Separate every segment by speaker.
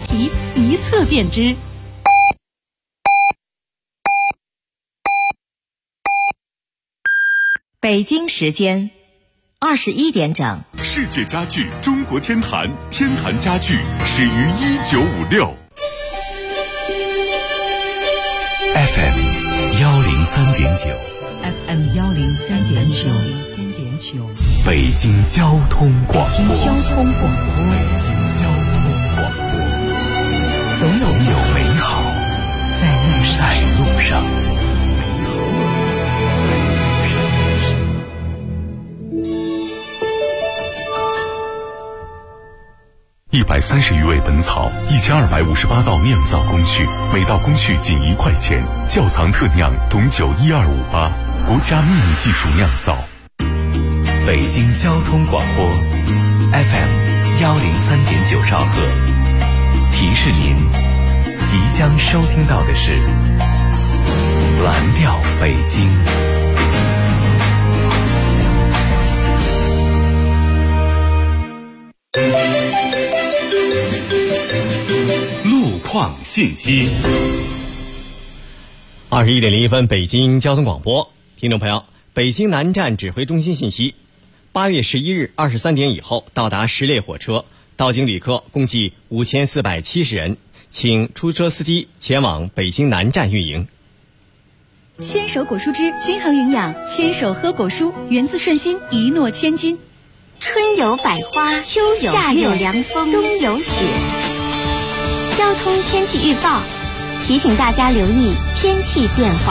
Speaker 1: 题，一测便知。北京时间21点整。
Speaker 2: 世界家具中国天坛，天坛家具始于1956。FM 103.9。
Speaker 3: FM 103.9，
Speaker 2: 北京交通广播。
Speaker 3: 北京交通广播。
Speaker 2: 总有美好在路上。130余味本草，1258道酿造工序，每道工序仅1块钱。窖藏特酿董酒12588，国家秘密技术酿造。北京交通广播 FM 103.9兆赫。提示您，即将收听到的是蓝调北京。路况信息。
Speaker 4: 21点01分，北京交通广播，听众朋友，北京南站指挥中心信息：8月11日23点以后到达10列火车，到京旅客共计5470人，请出租车司机前往北京南站运营。
Speaker 1: 牵手果蔬汁均衡营养，牵手喝果蔬，源自顺心，一诺千金。
Speaker 5: 春有百花，秋有夏有凉风，冬有雪。交通天气预报提醒大家留意天气变化。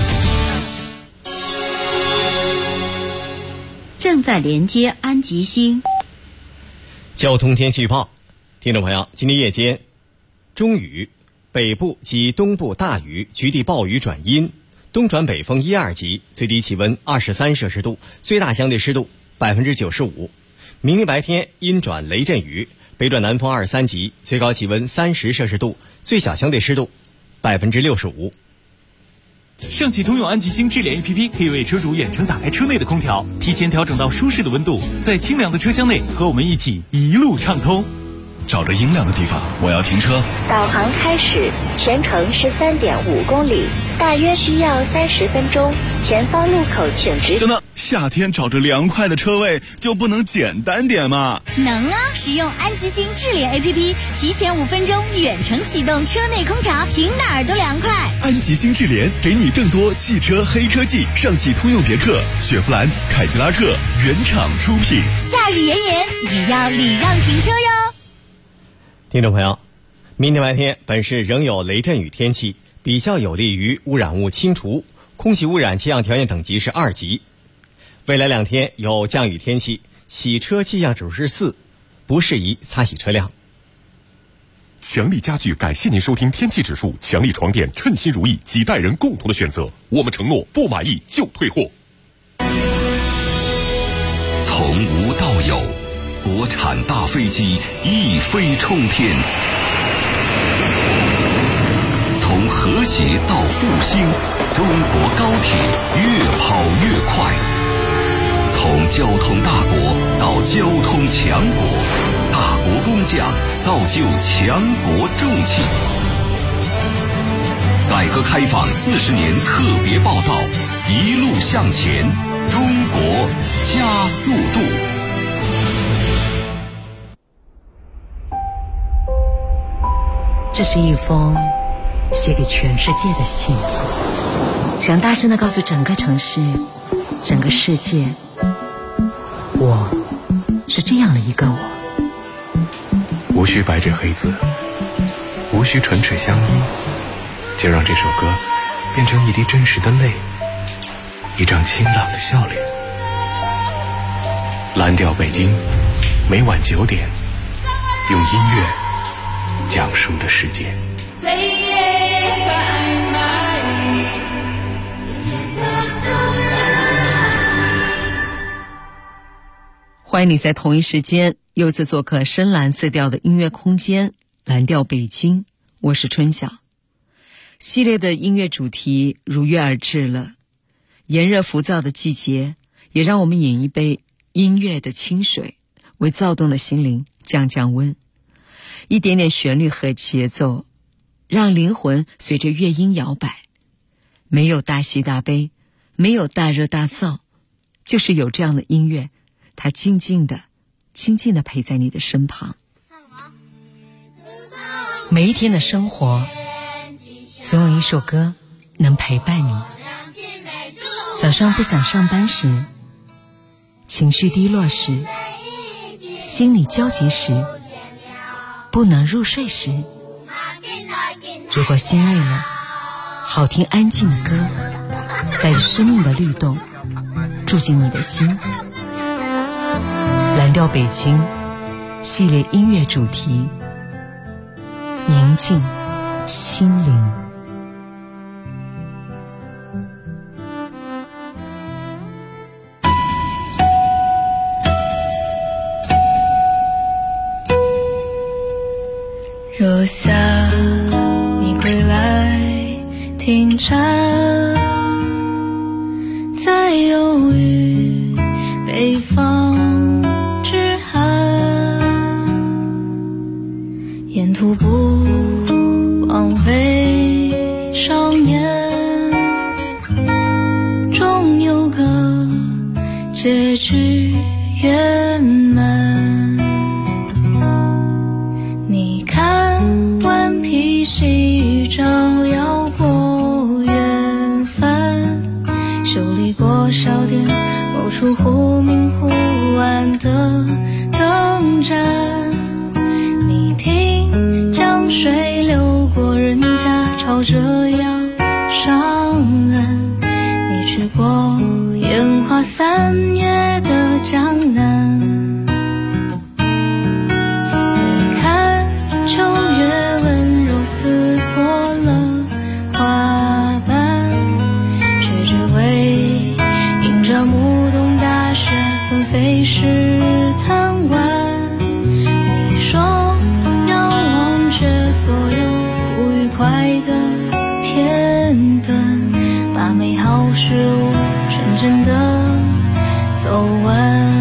Speaker 3: 正在连接安吉星。
Speaker 4: 交通天气预报，听众朋友，今天夜间中雨，北部及东部大雨，局地暴雨转阴，东转北风1、2级，最低气温23摄氏度，最大相对湿度95%。明天白天阴转雷阵雨，北转南风2、3级，最高气温30摄氏度，最小相对湿度65%。
Speaker 6: 上汽通用安吉星智联 APP 可以为车主远程打开车内的空调，提前调整到舒适的温度，在清凉的车厢内和我们一起一路畅通。
Speaker 2: 找着阴凉的地方，我要停车。
Speaker 5: 导航开始，全程13.5公里，大约需要30分钟。前方路口请直行。
Speaker 2: 等等，夏天找着凉快的车位就不能简单点吗？
Speaker 7: 能啊！使用安吉星智联 APP， 提前5分钟远程启动车内空调，停哪儿都凉快。
Speaker 2: 安吉星智联给你更多汽车黑科技，上汽通用别克、雪佛兰、凯迪拉克原厂出品。
Speaker 7: 夏日炎炎，也要礼让停车哟。
Speaker 4: 听众朋友，明天白天本市仍有雷阵雨天气，比较有利于污染物清除，空气污染气象条件等级是2级。未来2天有降雨天气，洗车气象指数是4，不适宜擦洗车辆。
Speaker 2: 强力家具感谢您收听天气指数，强力床垫称心如意，几代人共同的选择。我们承诺不满意就退货。
Speaker 8: 从无到有，国产大飞机一飞冲天，从和谐到复兴，中国高铁越跑越快，从交通大国到交通强国，大国工匠造就强国重器。改革开放40年特别报道，一路向前，中国加速度。
Speaker 3: 这是一封写给全世界的信，想大声地告诉整个城市、整个世界，我是这样的一个我。
Speaker 9: 无需白纸黑字，无需唇齿相依，就让这首歌变成一滴真实的泪，一张清朗的笑脸。蓝调北京，每晚9点，用音乐讲述的世界。
Speaker 3: 欢迎你在同一时间又次做客深蓝色调的音乐空间，蓝调北京，我是春晓。系列的音乐主题如约而至了，炎热浮躁的季节，也让我们饮一杯音乐的清水，为躁动的心灵降降温。 一点点旋律和节奏，让灵魂随着乐音摇摆。没有大喜大悲，没有大热大噪，就是有这样的音乐，它静静地陪在你的身旁。每一天的生活，总有一首歌能陪伴你。早上不想上班时，情绪低落时，心里焦急时，不能入睡时，如果心累了，好听安静的歌，带着生命的律动，住进你的心。蓝调北京系列音乐主题，宁静心灵。
Speaker 10: 若夏你归来停站，在忧郁北方之寒，沿途不枉为少年，终有个结局圆满。细雨照耀过远帆，修理过小店，某处忽明忽暗的灯盏。你听江水流过人家，朝着要上岸。你去过烟花三月的江南，你看秋月撕破了花瓣，却只为迎着暮冬大雪纷飞时贪玩。你说要忘却所有不愉快的片段，把美好事物纯真的走完。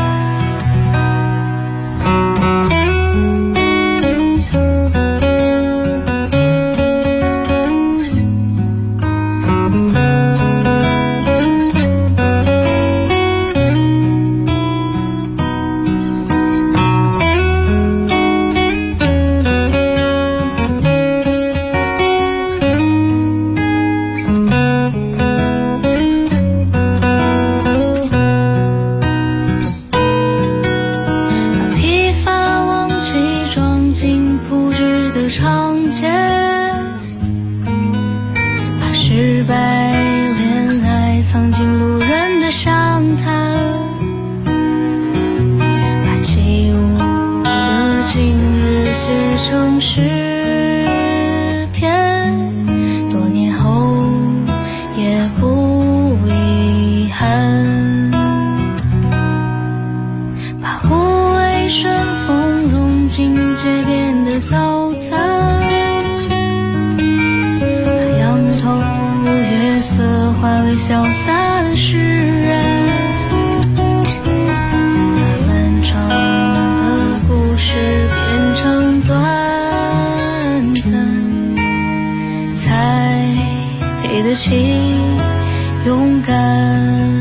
Speaker 10: 潇洒的诗人，把漫长的故事变成短暂，才配得起勇敢。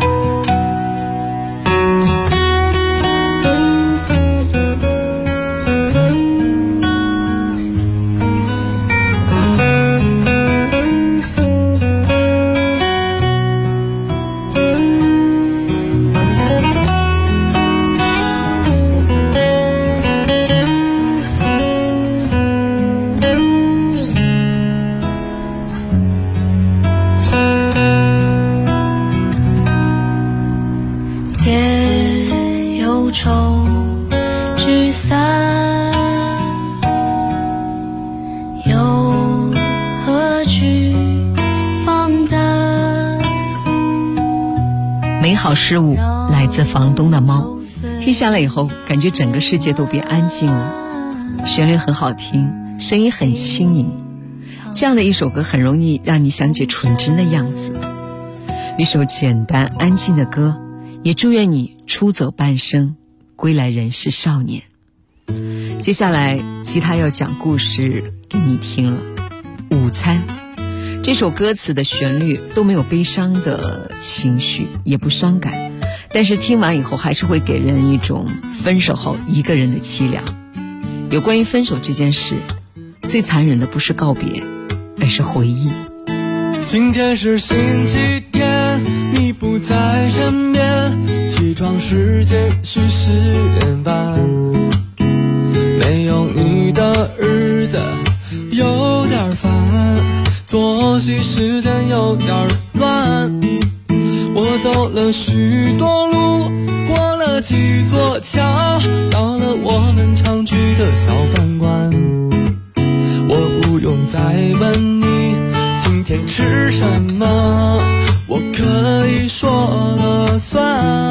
Speaker 3: 美好事物来自房东的猫，听下来以后感觉整个世界都变安静了。旋律很好听，声音很轻盈，这样的一首歌很容易让你想起纯真的样子。一首简单安静的歌，也祝愿你出走半生，归来仍是少年。 接下来吉他要讲故事给你听了。午餐这首歌词的旋律都没有悲伤的情绪，也不伤感，但是听完以后还是会给人一种分手后一个人的凄凉。有关于分手这件事，最残忍的不是告别，而是回忆。
Speaker 11: 今天是星期天，你不在身边，起床时间是10点半，没有你的日子有点烦，作息时间有点乱。我走了许多路，过了几座桥，到了我们常去的小饭馆。我不用再问你今天吃什么，我可以说了算。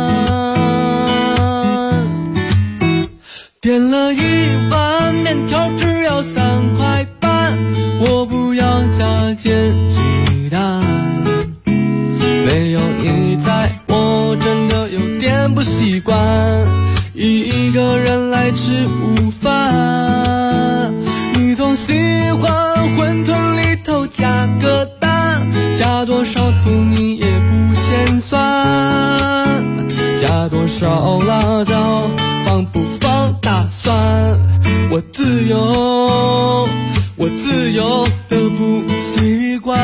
Speaker 11: 点了一碗面条只要3块半，我不要加煎鸡蛋。没有你在，我真的有点不习惯一个人来吃午饭。你总喜欢馄饨里头加个蛋，加多少醋你也不嫌酸，加多少辣椒放不放大蒜，我自由，我自由的不习惯。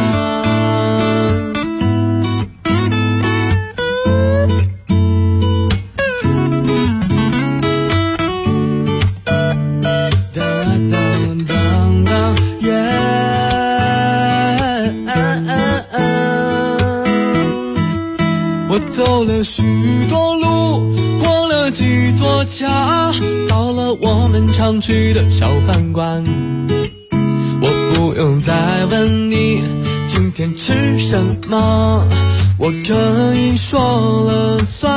Speaker 11: 我走了许多路，过了几座桥，到了我们常去的小饭馆。我不用再问你今天吃什么，我可以说了算。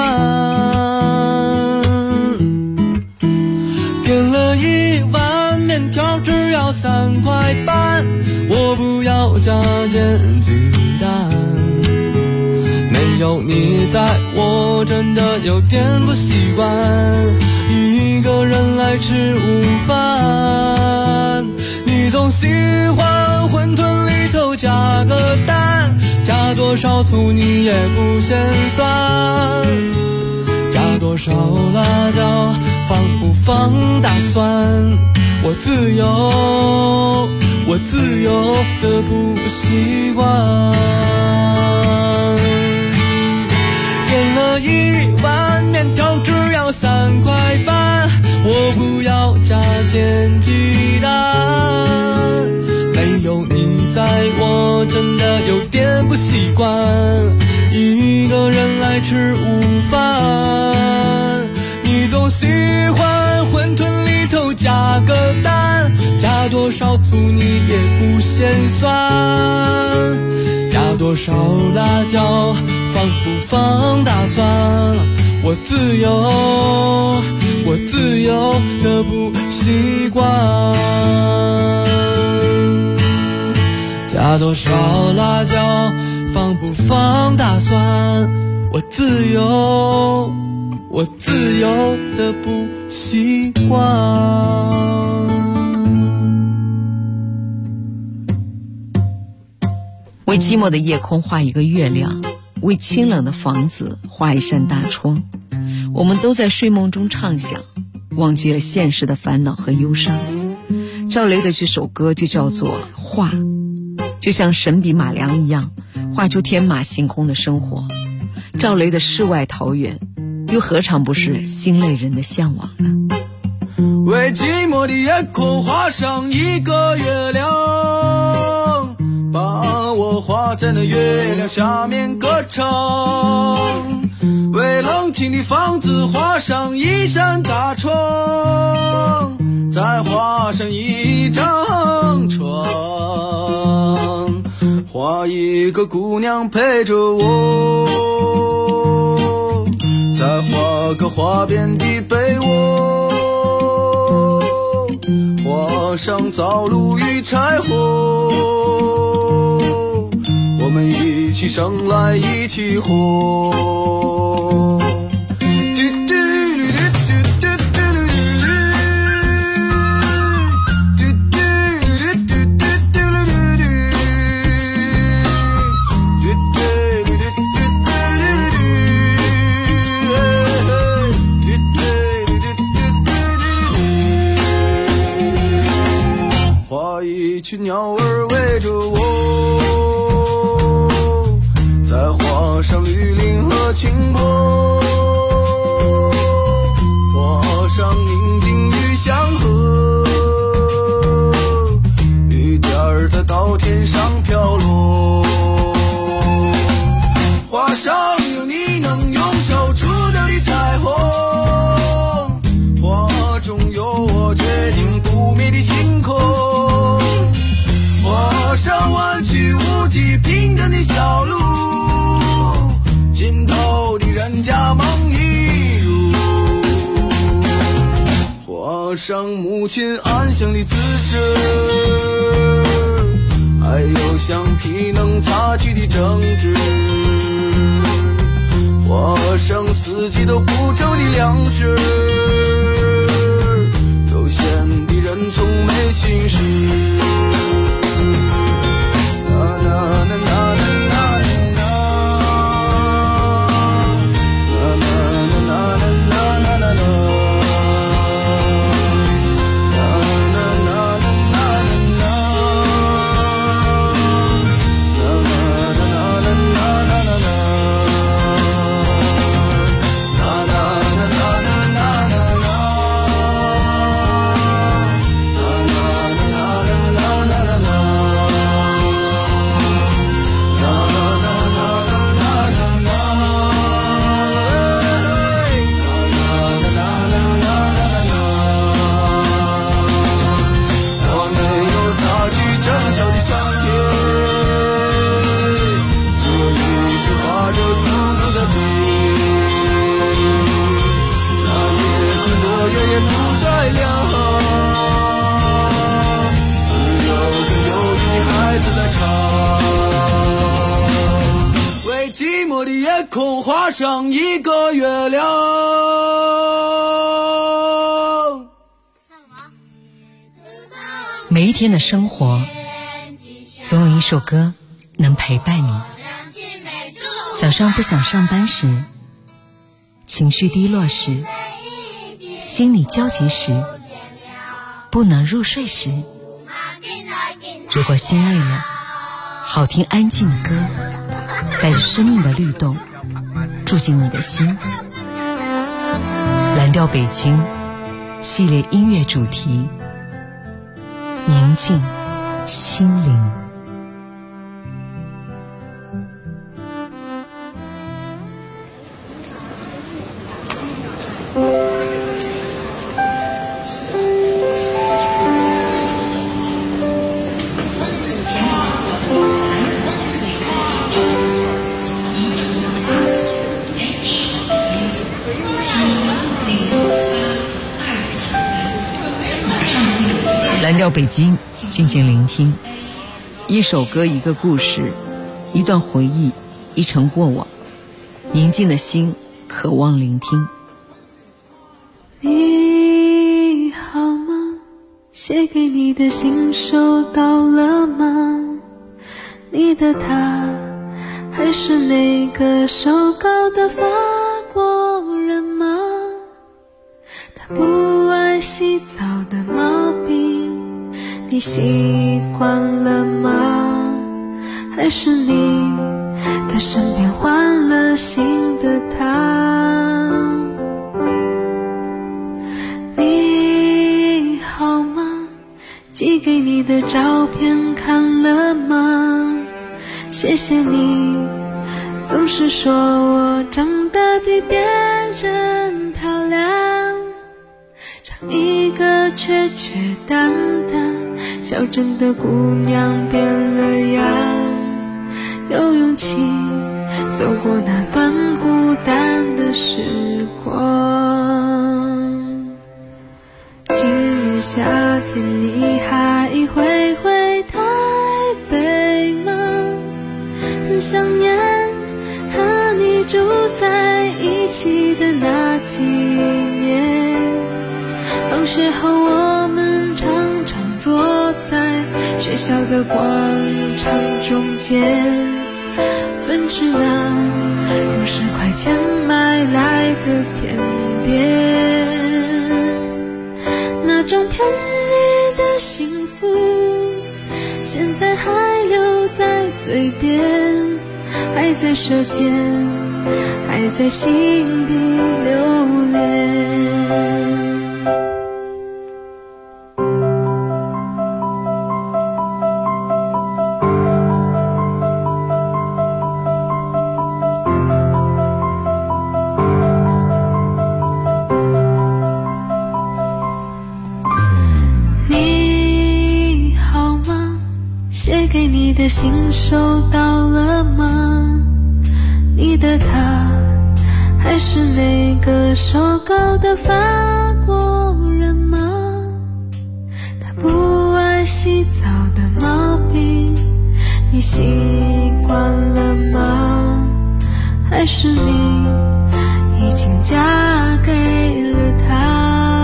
Speaker 11: 点了一碗面条只要3块半，我不要加煎鸡蛋。没有你在，我真的有点不习惯一个人来吃午饭。你总喜欢馄饨里头加个蛋，加多少醋你也不嫌酸，加多少辣椒放不放大蒜，我自由，我自由的不习惯。点了一碗面条只要3块半，我不要加煎鸡蛋。没有你在，我真的有点不习惯一个人来吃午饭。你总喜欢馄饨里头加个蛋，加多少醋你也不嫌酸，加多少辣椒放不放大蒜，我自由，我自由的不习惯。加多少辣椒放不放大蒜，我自由，我自由的不习惯。
Speaker 3: 为寂寞的夜空画一个月亮，为清冷的房子画一扇大窗。我们都在睡梦中畅想，忘记了现实的烦恼和忧伤。赵雷的这首歌就叫做画，就像神笔马良一样，画出天马行空的生活。赵雷的世外桃源，又何尝不是心累人的向往呢？
Speaker 11: 为寂寞的夜空画上一个月亮，把我画在那月亮下面歌唱。为冷清的房子画上一扇大窗，再画上一张床，画一个姑娘陪着我，再画个花边的被窝，画上灶炉与柴火，我们一起生来一起活。 一群鸟儿围着我，再画上绿林和青坡，画上宁静与祥和，雨点儿在稻田上飘落，画上有你能用手触到的彩虹，画中有我决定不灭的星空，画上弯曲无际平坦的小路，尽头的人家梦一如，画上母亲安详的姿势，还有橡皮能擦去的争执，画上四季都不愁的粮食，悠闲的人从没心事。空画上一个月亮。
Speaker 3: 每一天的生活，总有一首歌能陪伴你。早上不想上班时，情绪低落时，心里焦急时，不能入睡时，如果心累了，好听安静的歌，带着生命的律动，住进你的心。蓝调北京系列音乐主题，宁静心灵。蓝调北京，静静聆听，一首歌，一个故事，一段回忆，一程过往，宁静的心渴望聆听。
Speaker 10: 你好吗？写给你的信收到了吗？你的他还是那个瘦高的法国人吗？他不爱洗澡的毛病你习惯了吗？还是你的身边换了新的他？你好吗？寄给你的照片看了吗？谢谢你总是说我长得比别人漂亮，像一个缺缺淡淡小镇的姑娘变了样，有勇气走过那段孤单的时光。今年夏天你还会回台北吗？很想念和你住在一起的那几年，放学后我们常常坐在学校的广场中间，分吃那60块钱买来的甜点，那种便宜的幸福现在还留在嘴边，还在舌尖，还在心底留恋。 给你的信收到了吗？你的他还是那个瘦高的法国人吗？他不爱洗澡的毛病你习惯了吗？还是你已经嫁给了他？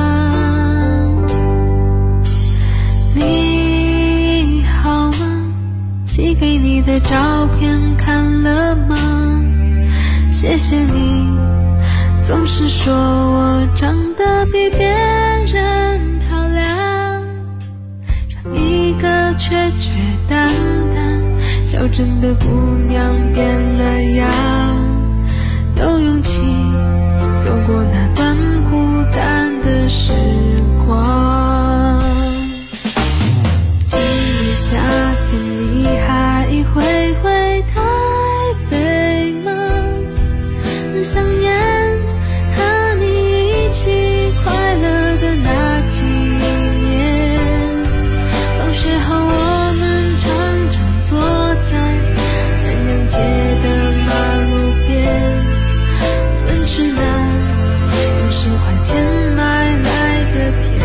Speaker 10: 寄给你的照片看了吗？谢谢你总是说我长得比别人漂亮，像一个缺缺淡淡小镇的姑娘变了样，有勇气走过那段孤单的时光。今年夏天你还会回台北吗？很想念和你一起快乐的那几年，放学后我们常常坐在南阳街的马路边，分吃那用10块钱买来的甜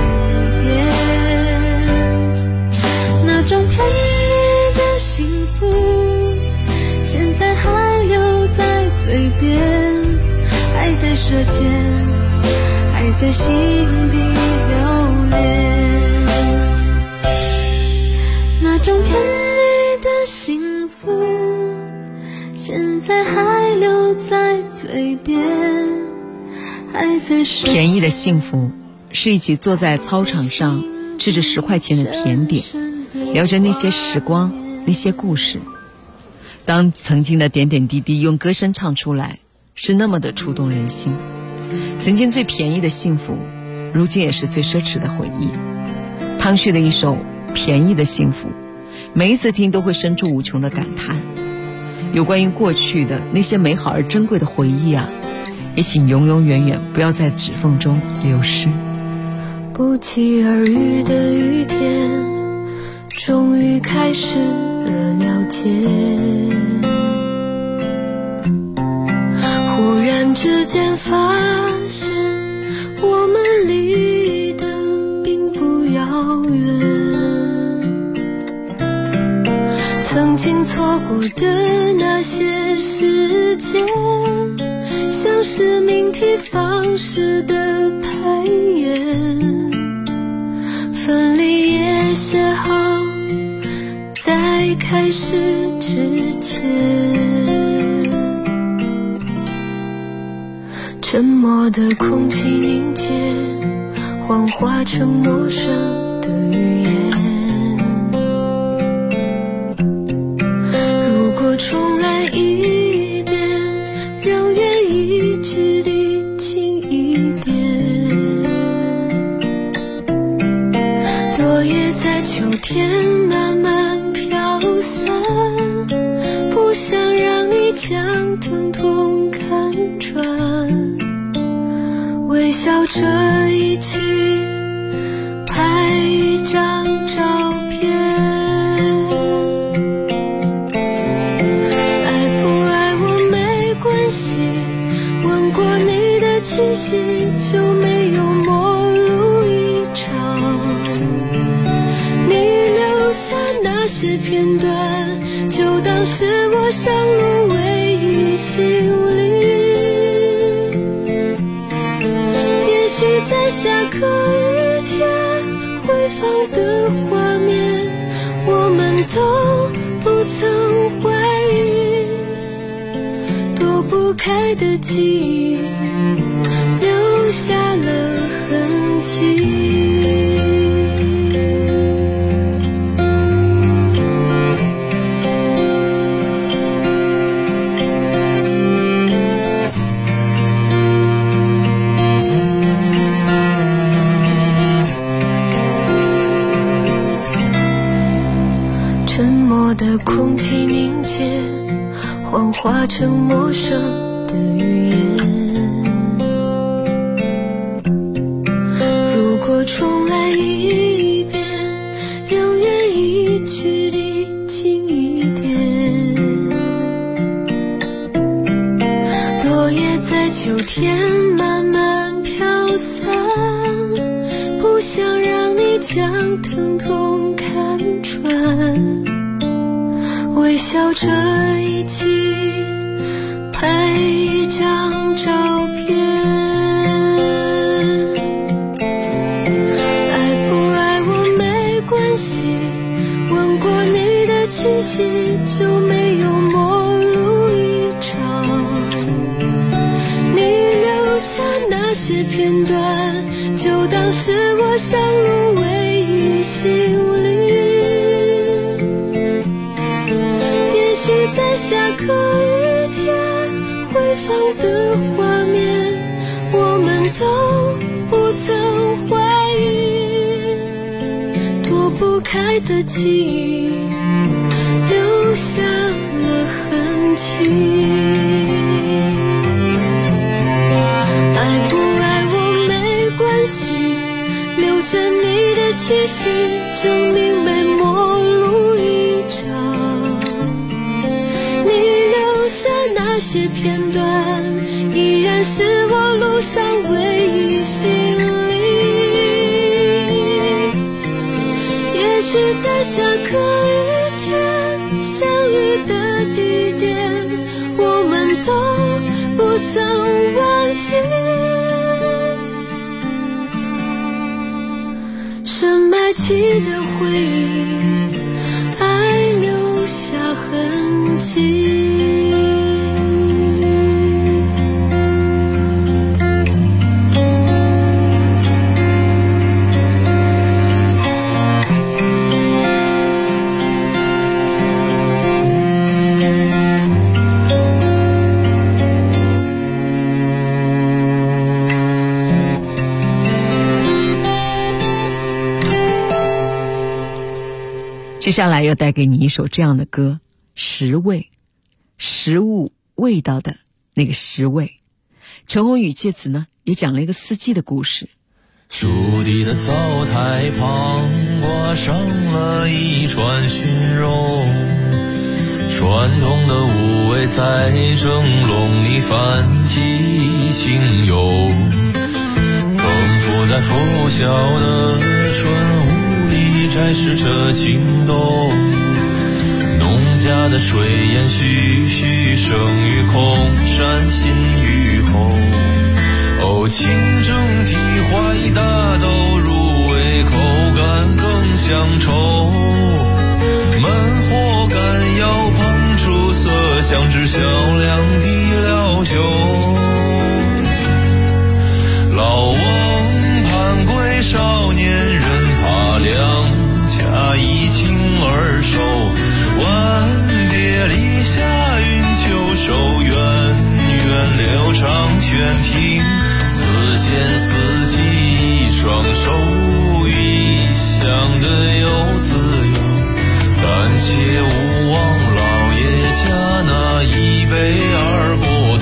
Speaker 10: 点，那种便宜的幸福现在还留在嘴边，还在舌尖，还在心底留恋，那种便宜的幸福现在还留在嘴边，还在舌尖。
Speaker 3: 便宜的幸福是一起坐在操场上吃着10块钱的甜点，聊着那些时光，那些故事。当曾经的点点滴滴用歌声唱出来，是那么的触动人心。曾经最便宜的幸福，如今也是最奢侈的回忆。汤旭的一首《便宜的幸福》，每一次听都会生出无穷的感叹。有关于过去的那些美好而珍贵的回忆啊，也请永永远远不要在指缝中流失。
Speaker 10: 不期而遇的雨天，终于开始了了解，忽然之间发现我们离得并不遥远，曾经错过的那些时间，像是命题方式的排演，分离也写好在开始之前，沉默的空气凝结，幻化成陌生的语言。如果重来一遍，让愿意距离近一点，落叶在秋天慢慢飘散，不想让你将疼痛看穿，微笑着一起拍一张照片。爱不爱我没关系，问过你的气息就没有陌路一场，你留下那些片段就当是我上路唯一行李，在下个雨天回放的画面，我们都不曾怀疑，躲不开的记忆留下了痕迹。 默的空气凝结，幻化成陌生的语言。如果重来一遍，仍愿意距离近一点。落叶在秋天慢慢飘散，不想让你将疼痛看穿，微笑着一起拍一张照片。爱不爱我没关系，吻过你的气息就没有陌路一场。你留下那些片段，就当是我上路唯一行李。也许在下个雨天回放的画面，我们都不曾怀疑，躲不开的记忆留下了痕迹。爱不爱我没关系，留着你的气息，证明没陌路一场。你留下那些片段，依然是我路上唯一行李。也许在下个雨天相遇的地点，我们都不曾忘记。深埋起的回忆，爱留下痕迹。
Speaker 3: 接下来要带给你一首这样的歌，食味，食物味道的那个食味。陈鸿宇借此呢也讲了一个四季的故事。
Speaker 12: 树地的灶台旁挂上了一串熏肉，传统的五味在蒸笼里泛起清幽，更浮在拂晓的春雾里摘示着情动，农家的炊烟徐徐生于空山新雨后。哦，清蒸蹄花一大兜，入味口感更香稠，焖火干窑烹出色香，只小量的料酒。老翁盘归少年人，怕两家一清二守，晚蝶篱下云秋收，源远流长泉庭，四间四季一双手，一香的又自由，但且勿忘老爷家那一杯二锅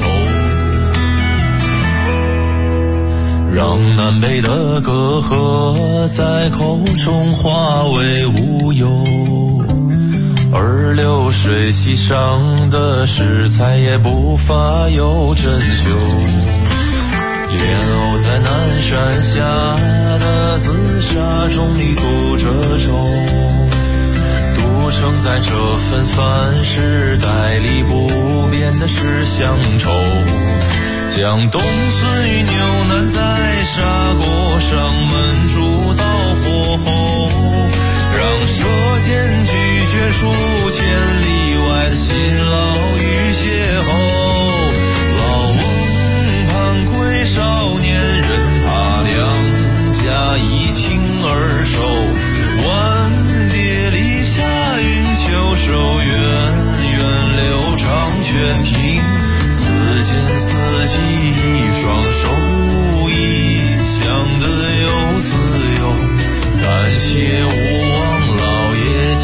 Speaker 12: 头，让南北的隔阂在口中化为乌有，而流水席上的食材也不乏有珍馐。莲藕在南山下的紫砂盅里吐着粥，独盛在这份饭食袋里不变的是乡愁。将冬笋与牛腩在砂锅上焖煮到火候，让舌尖咀嚼出千里外的辛劳与邂逅。老翁盘归少年人，怕两家一清二守，晚蝶篱下云秋收，源远流长泉庭，四间四季一双手，一香的又自由，但且勿忘老爷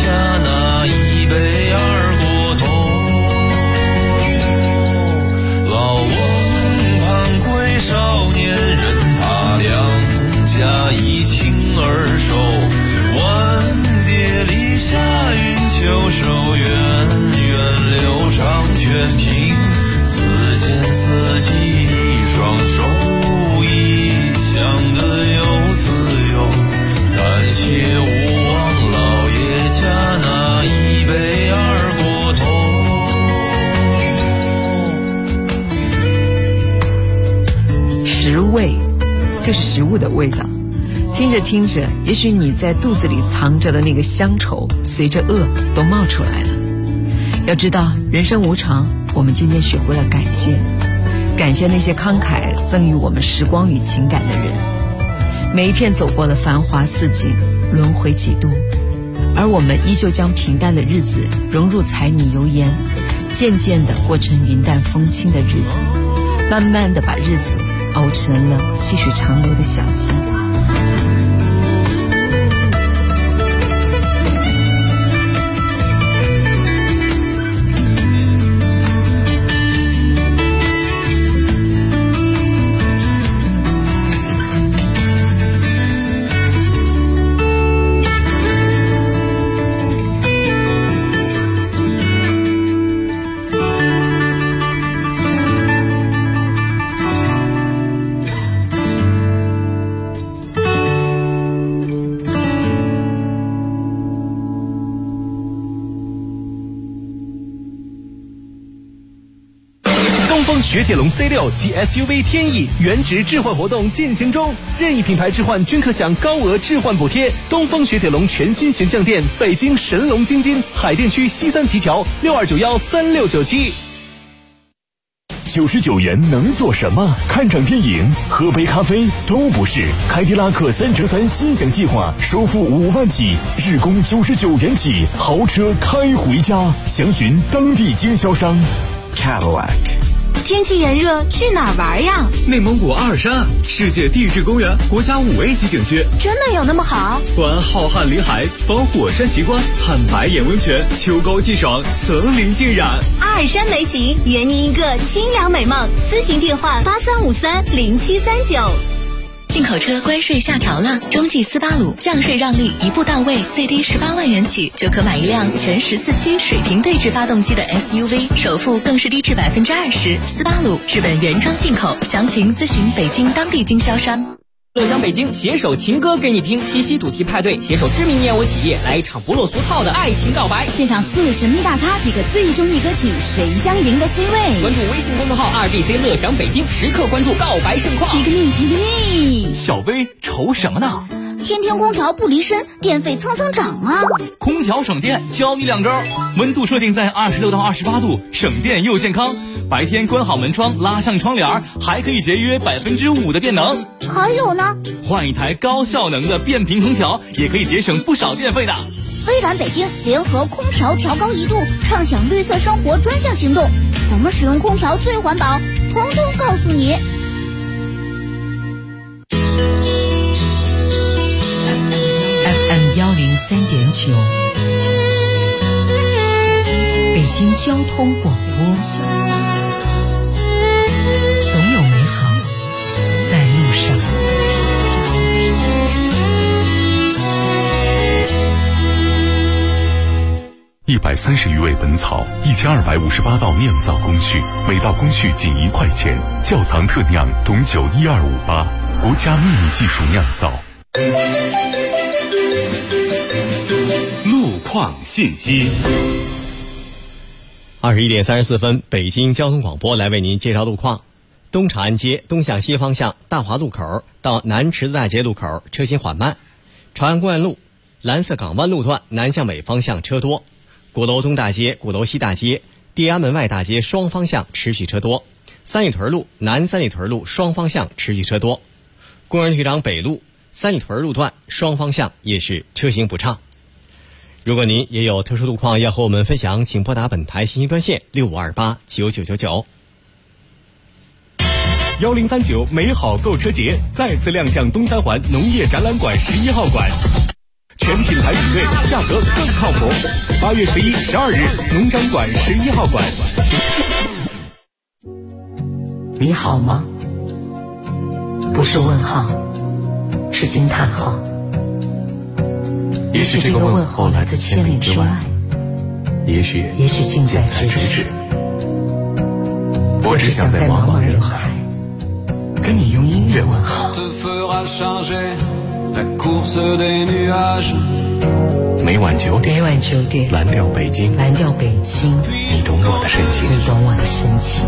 Speaker 12: 袖手，源远流长，全凭自荐四季，双手一想得又自由，感谢吾王老爷家那一杯二锅头。
Speaker 3: 食味就是食物的味道，听着听着，也许你在肚子里藏着的那个乡愁随着饿都冒出来了。要知道人生无常，我们今天学会了感谢，感谢那些慷慨赠予我们时光与情感的人。每一片走过的繁华似锦，轮回几度，而我们依旧将平淡的日子融入柴米油盐，渐渐地过成云淡风轻的日子，慢慢地把日子熬成了细水长流的小溪。
Speaker 13: 雪铁龙 C6 及 SUV 天翼原值置换活动进行中，任意品牌置换均可享高额置换补贴。东风雪铁龙全新形象店，北京神龙京津海淀区西三旗桥62913697。
Speaker 14: 99元能做什么？看场电影、喝杯咖啡都不是。凯迪拉克3乘3心想计划，首付5万起，日供99元起，豪车开回家。详询当地经销商。
Speaker 15: Cadillac。
Speaker 7: 天气炎热，去哪儿玩呀？
Speaker 6: 内蒙古阿尔山，世界地质公园，国家5A级景区。
Speaker 7: 真的有那么好？
Speaker 6: 观浩瀚林海，访火山奇观，看白眼温泉，秋高气爽，层林尽染。
Speaker 7: 阿尔山美景，圆您一个清凉美梦。咨询电话83530739。
Speaker 1: 进口车关税下调了，中际斯巴鲁降税让利一步到位，最低18万元起就可买一辆全14驱水平对置发动机的 SUV， 首付更是低至20%。斯巴鲁日本原装进口，详情咨询北京当地经销商。
Speaker 16: 乐享北京携手情歌给你听七夕主题派对，携手知名燕窝企业来一场不落俗套的爱情告白。
Speaker 7: 现场4位神秘大咖，提个最中意歌曲，谁将赢得 C 位？
Speaker 16: 关注微信公众号2BC 乐享北京，时刻关注告白盛况。
Speaker 7: 提个蜜。
Speaker 6: 小薇愁什么呢？
Speaker 7: 天天空调不离身，电费蹭蹭涨啊！
Speaker 6: 空调省电，教你2招：温度设定在26到28度，省电又健康。白天关好门窗，拉上窗帘，还可以节约5%的电能。
Speaker 7: 还有呢，
Speaker 6: 换一台高效能的变频空调，也可以节省不少电费的。
Speaker 7: 微软北京联合空调调高1度，畅享绿色生活专项行动，怎么使用空调最环保，统统告诉你。
Speaker 3: FM 103.9，北京交通广播，总有美好在路上。
Speaker 2: 130余味本草，1258道酿造工序，每道工序仅1块钱。窖藏特酿董酒12588，国家秘密技术酿造。
Speaker 8: 路况信息。
Speaker 4: 21点34分，北京交通广播来为您介绍路况。东长安街东向西方向大华路口到南池子大街路口车行缓慢，长安公园路蓝色港湾路段南向北方向车多，鼓楼东大街、鼓楼西大街、地安门外大街双方向持续车多，三里屯路南三里屯路双方向持续车多，工人队长北路三里屯路段双方向也是车行不畅。如果您也有特殊路况要和我们分享，请拨打本台信息专线65289999。
Speaker 13: 1039美好购车节再次亮相东三环农业展览馆11号馆，全品牌比对，价格更靠谱。8月11、12日，农展馆11号馆。
Speaker 3: 你好吗？不是问号，是惊叹号。
Speaker 9: 也许这个问候来自千里之外， 也许
Speaker 3: 近在咫尺。
Speaker 9: 我只想在茫茫人海跟你用音乐问好。每晚9点，蓝调北京，你懂我的深情。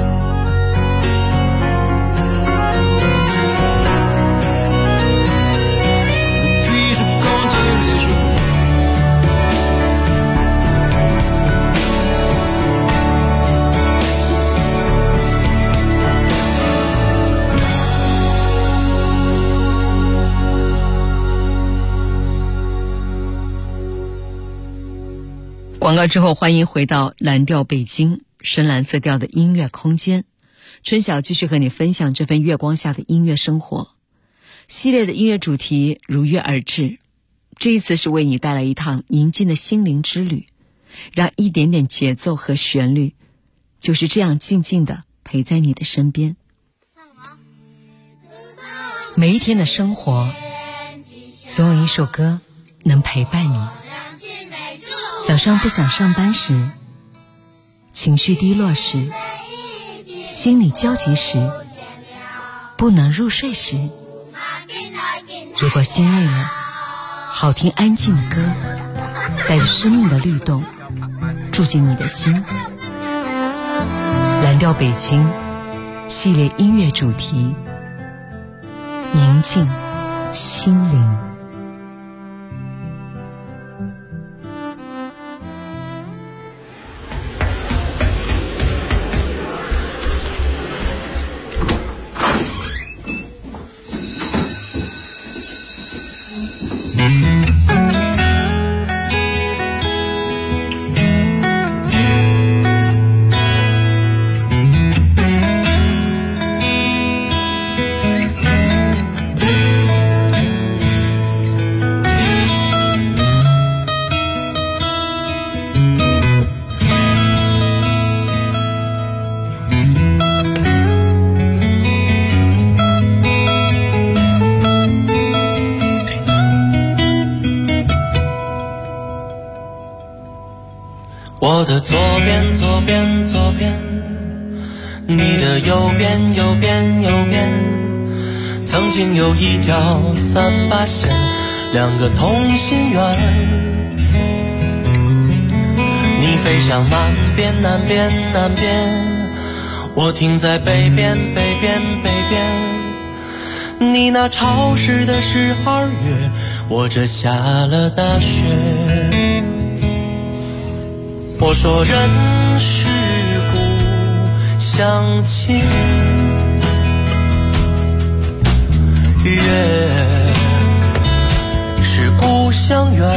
Speaker 3: 广告之后，欢迎回到蓝调北京，深蓝色调的音乐空间。春晓继续和你分享这份月光下的音乐生活。系列的音乐主题如约而至，这一次是为你带来一趟宁静的心灵之旅，让一点点节奏和旋律就是这样静静地陪在你的身边。每一天的生活，总有一首歌能陪伴你。早上不想上班时，情绪低落时，心里焦急时，不能入睡时，如果心累了，好听安静的歌，带着生命的律动，住进你的心。蓝调北京系列音乐主题，宁静心灵。
Speaker 11: 我的左边，左边，左边，你的右边，右边，右边。曾经有一条3八线，2个同心圆。你飞向南边，南边，南边，我停在北边，北边，北边。你那潮湿的12月，我这下了大雪。我说人是故乡情，月是故乡圆，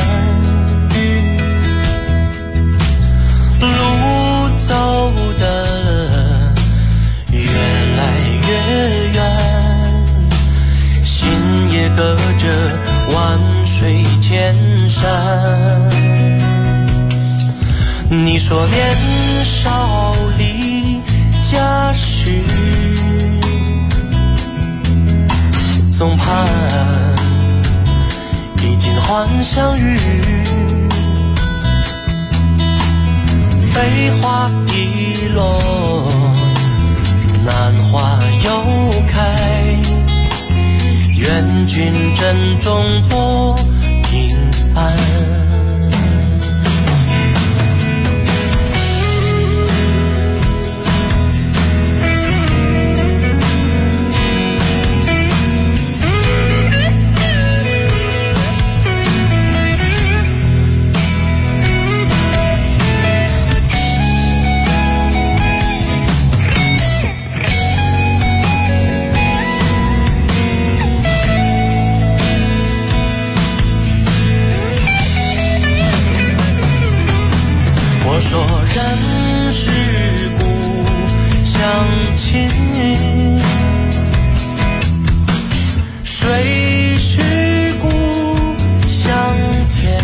Speaker 11: 路走得越来越远，心也隔着万水千山。你说年少离家时，总盼衣锦还乡日，悲花已落，南花又开，愿君珍重多平安。我说人是故乡情，水是故乡甜，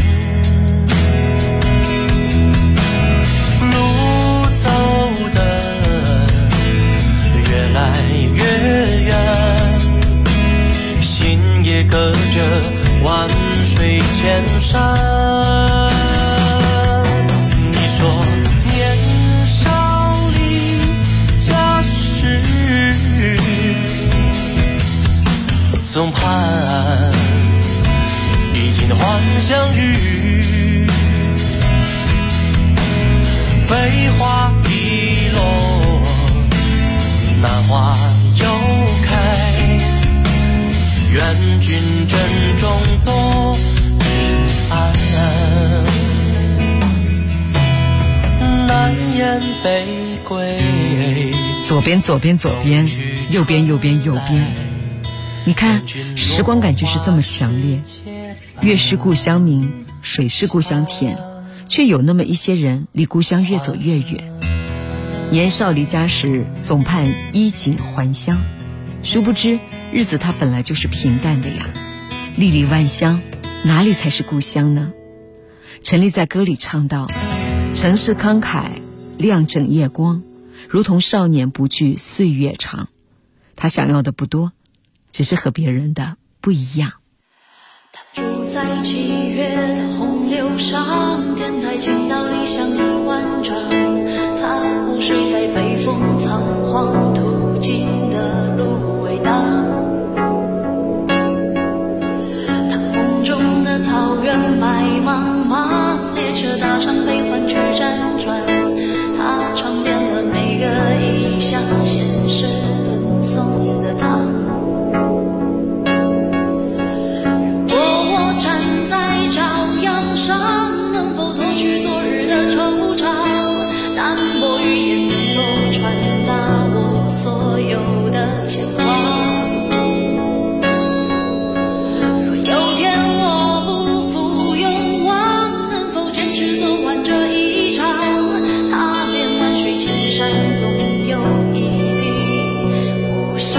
Speaker 11: 路走得越来越远，心也隔着万水千山。说花易落，那花又开。愿君珍重多平安，难言悲归。
Speaker 3: 左边左边左边，右边右边右边。你看，时光感就是这么强烈。月是故乡明，水是故乡甜，却有那么一些人离故乡越走越远。年少离家时，总盼衣锦还乡，殊不知日子它本来就是平淡的呀。历历万乡，哪里才是故乡呢？陈粒在歌里唱道：城市慷慨，亮整夜光，如同少年不惧岁月长。他想要的不多，只是和别人的不一样。
Speaker 10: 住在7月的洪流上，天台倾倒理想一万丈。他午睡在北风仓皇途经的芦苇荡。他梦中的草原白茫茫，列车搭上悲欢去辗转。他尝遍了每个异乡现实赠送的糖。站在朝阳上，能否脱去昨日的惆怅？淡薄语言能否传达我所有的牵挂？若有天我不负勇往，能否坚持走完这一场？踏遍万水千山，总有一地故乡。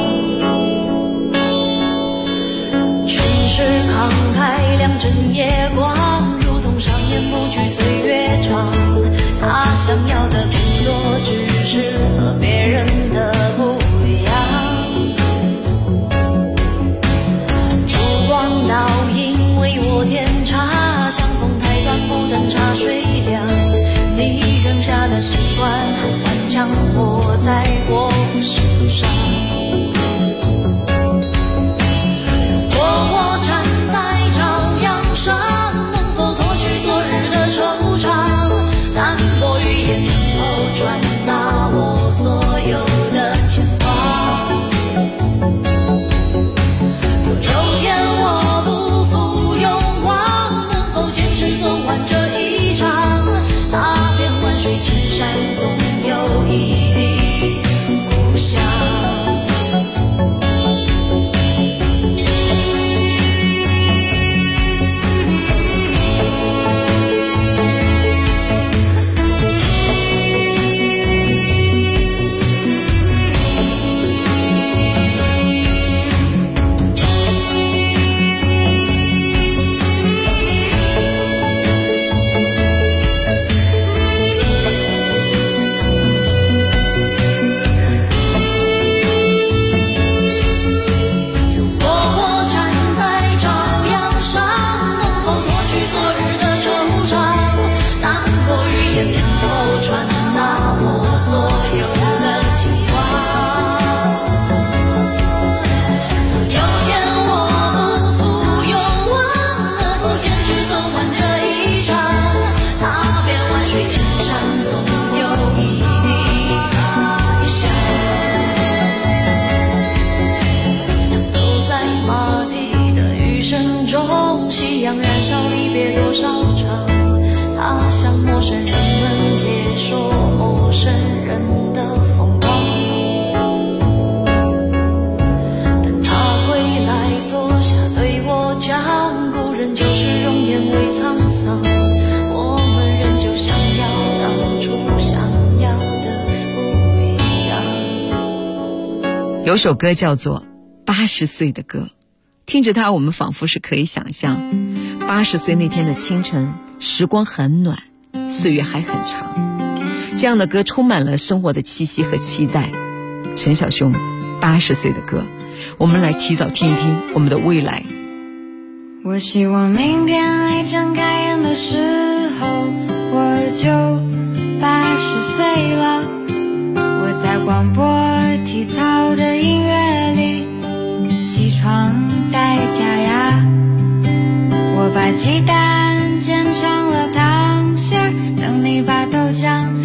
Speaker 10: 是慷慨亮整夜光，如同少年不惧岁月长。他想要的不多，只是和别人的不一样。烛光倒影为我添茶，相逢太短，不等茶水凉。你扔下的习惯还顽强活在我身上。转达我所有的牵挂。若有天我不负勇往，能否坚持走完这一场？踏遍万水千山，总有一地故乡。夕阳燃烧离别多少场，他向陌生人们解说陌生人的风光。等他回来坐下对我讲，故人旧时容颜未沧桑，我们仍旧想要当初想要的不一样。
Speaker 3: 有首歌叫做80岁的歌，听着它，我们仿佛是可以想象80岁那天的清晨，时光很暖，岁月还很长。这样的歌充满了生活的气息和期待。陈小兄80岁的歌，我们来提早听一听我们的未来。
Speaker 10: 我希望明天一睁开眼的时候，我就80岁了。我在广播体操的音乐里起床带假牙，我把鸡蛋煎成了糖馅儿，等你把豆浆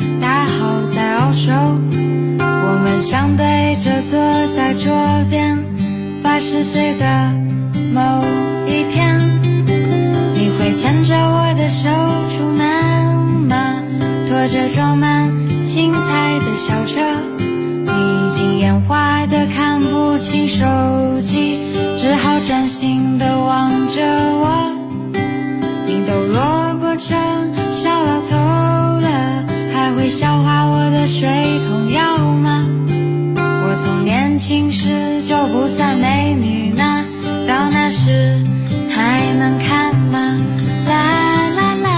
Speaker 10: 岁的某一天，你会牵着我的手出门吗？拖着装满青菜的小车，你已经眼花的看不清手机，只好专心的望着我。你都落过成小老头了，还会笑话我的水桶腰吗？我从年轻时就不算美女呢，到那时还能看吗？啦啦啦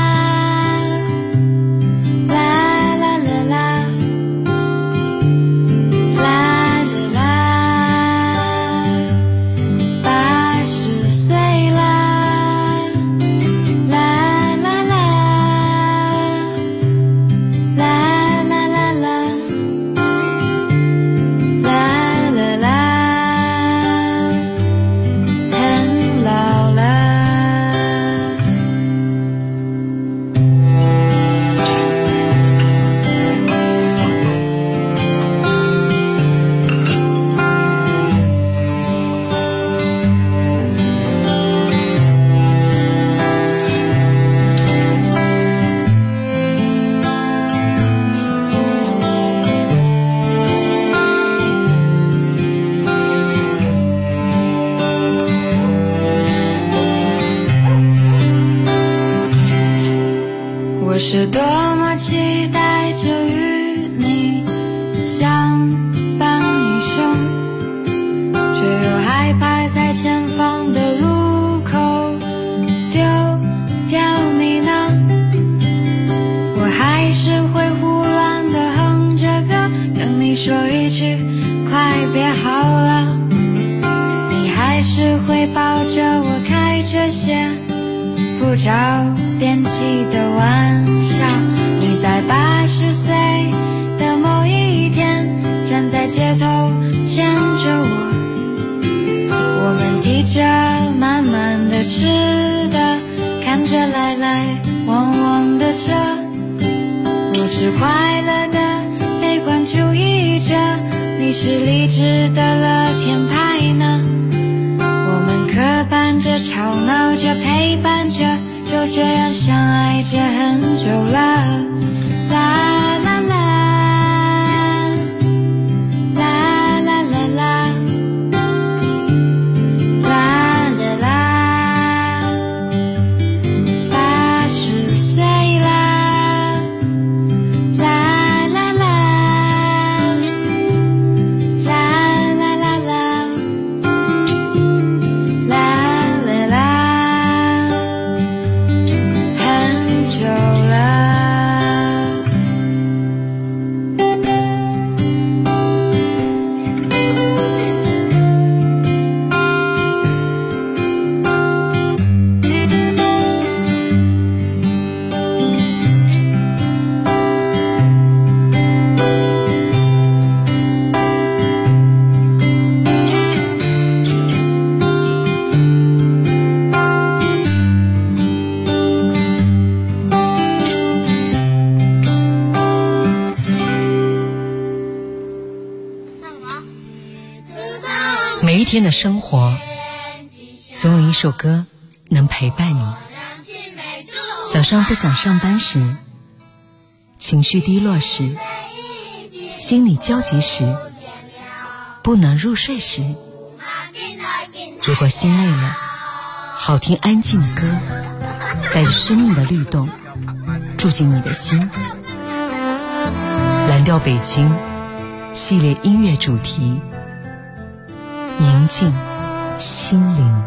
Speaker 10: 啦啦啦啦啦啦啦，80岁啦，啦啦啦啦啦啦啦。是多么期待着与你相伴一生，却又害怕在前方的路口丢掉你呢。我还是会胡乱地哼着歌，等你说一句快别好了。你还是会抱着我开这些不着边际的玩笑。你在80岁的某一天，站在街头牵着我们提着满满的吃的，看着来来往往的车。我是快乐的悲观主义者，你是理智的乐天派呢。我们磕绊着吵闹着陪伴着，就这样相爱着很久了。啦啦啦啦啦啦啦啦啦啦，80岁啦，啦啦啦啦啦啦啦啦啦啦，很久了。
Speaker 3: 每一天的生活，总有一首歌能陪伴你。早上不想上班时，情绪低落时，心里焦急时，不能入睡时，如果心累了，好听安静的歌，带着生命的律动，住进你的心。蓝调北京系列音乐主题，宁静心灵。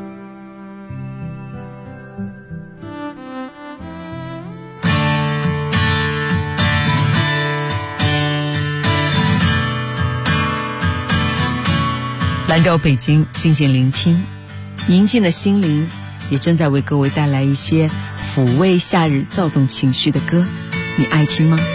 Speaker 3: 蓝调北京，静静聆听，宁静的心灵也正在为各位带来一些抚慰夏日躁动情绪的歌，你爱听吗？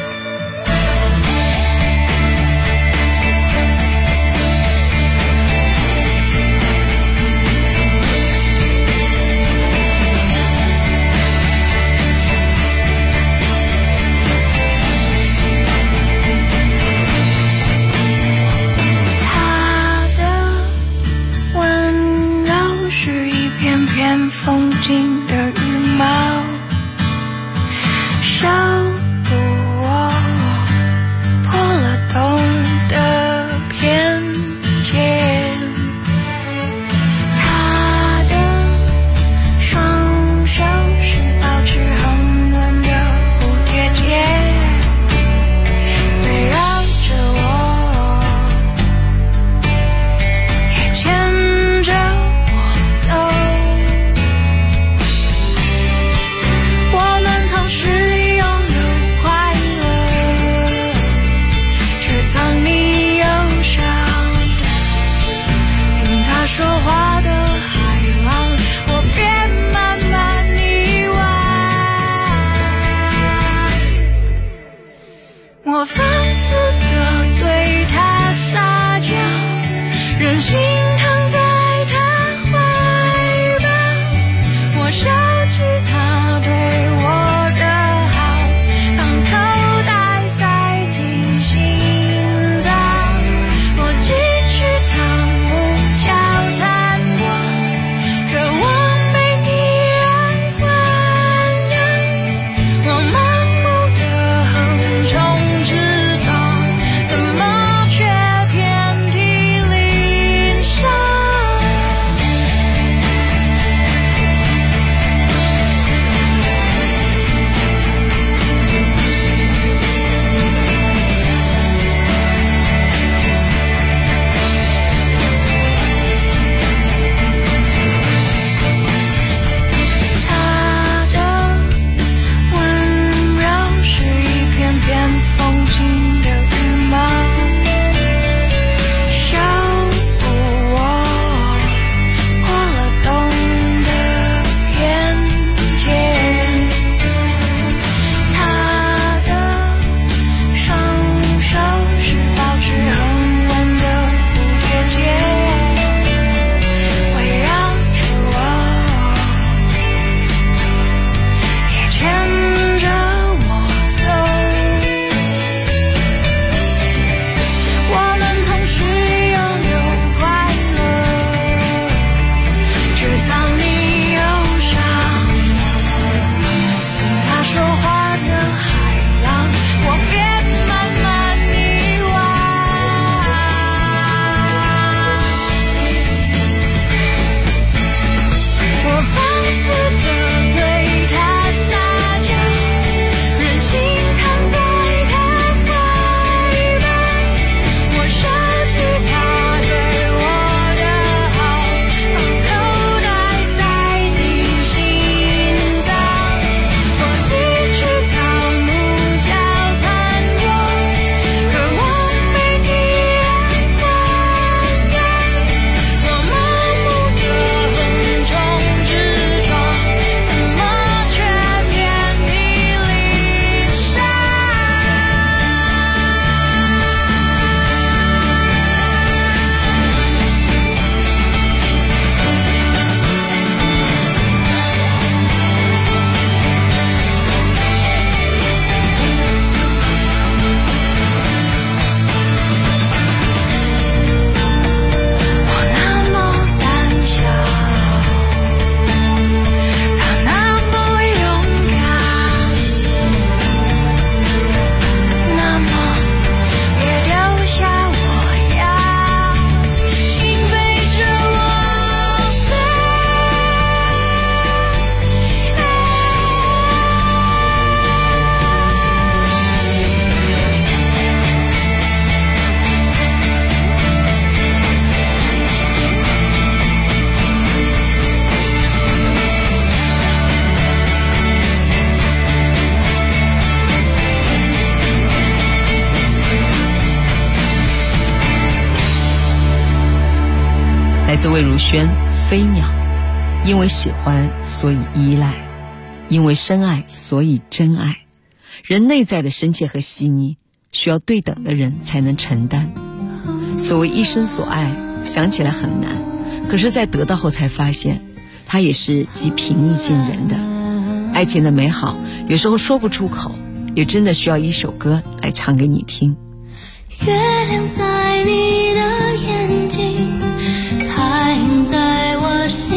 Speaker 3: 来自魏如萱《飞鸟》，因为喜欢所以依赖，因为深爱所以真爱。人内在的深切和细腻，需要对等的人才能承担。所谓一生所爱，想起来很难，可是在得到后才发现，它也是极平易近人的。爱情的美好，有时候说不出口，也真的需要一首歌来唱给你听。
Speaker 10: 月亮在你的眼睛，太阳在我心，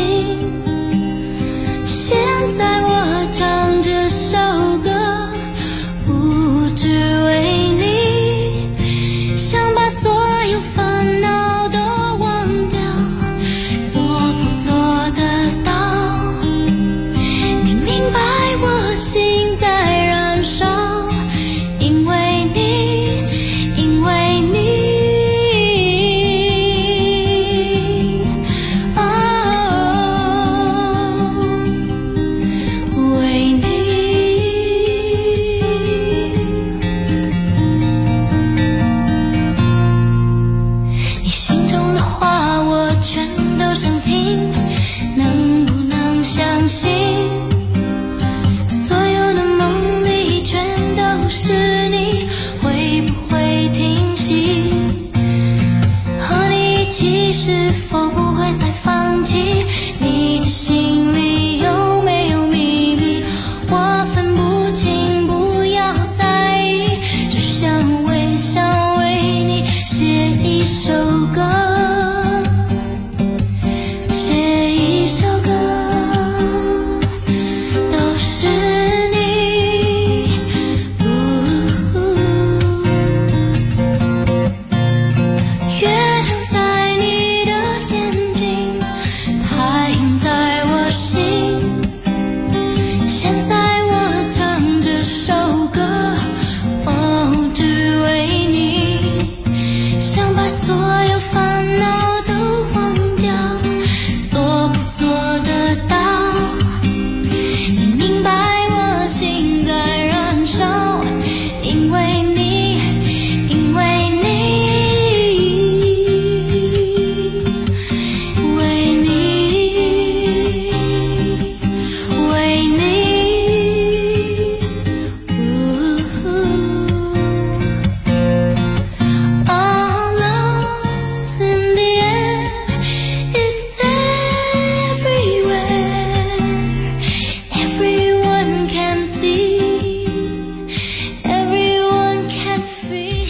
Speaker 10: 现在我唱这首歌，不只为你，想把所有烦恼都忘掉，做不做得到？你明白我心在燃烧，因为你，因为你。是否不会再放弃？你的心里有没有秘密？我分不清，不要在意，只想微笑为你写一首歌，写一首歌，都是你。月亮在你的眼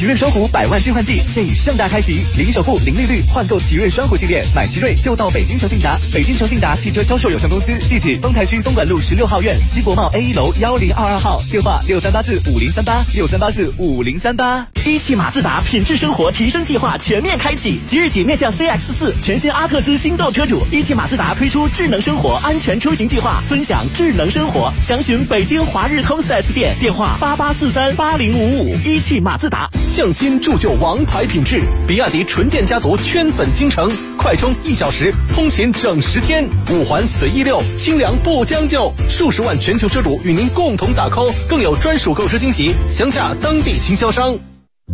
Speaker 15: 奇瑞双虎100万置换季现已盛大开启，零首付、零利率换购奇瑞双虎系列，买奇瑞就到北京诚信达。北京诚信达汽车销售有限公司，地址丰台区东莞路16号院西国贸 A1 楼1022号，电话63845038，63845038。一汽马自达品质生活提升计划全面开启，即日起面向 CX-4 全新阿特兹新购车主，一汽马自达推出智能生活安全出行计划，分享智能生活。详询北京华日通 4S 店，电话88438055。一汽马自达，
Speaker 13: 匠心铸就王牌品质，比亚迪纯电家族圈粉京城，快充1小时，通勤整10天，5环随意溜，清凉不将就，数十万全球车主与您共同打 call， 更有专属购车惊喜，详洽当地经销商。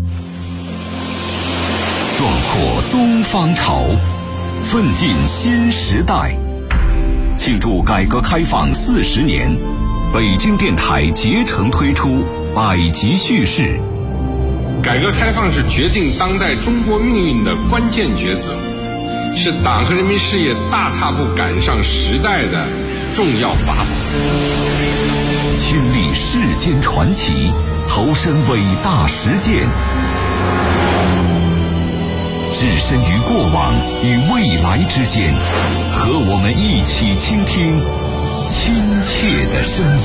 Speaker 8: 壮阔东方潮，奋进新时代。庆祝改革开放40年，北京电台竭诚推出百集叙事。
Speaker 17: 改革开放是决定当代中国命运的关键抉择，是党和人民事业大踏步赶上时代的重要法宝。
Speaker 8: 亲历世间传奇，投身伟大实践，置身于过往与未来之间，和我们一起倾听亲切的声音。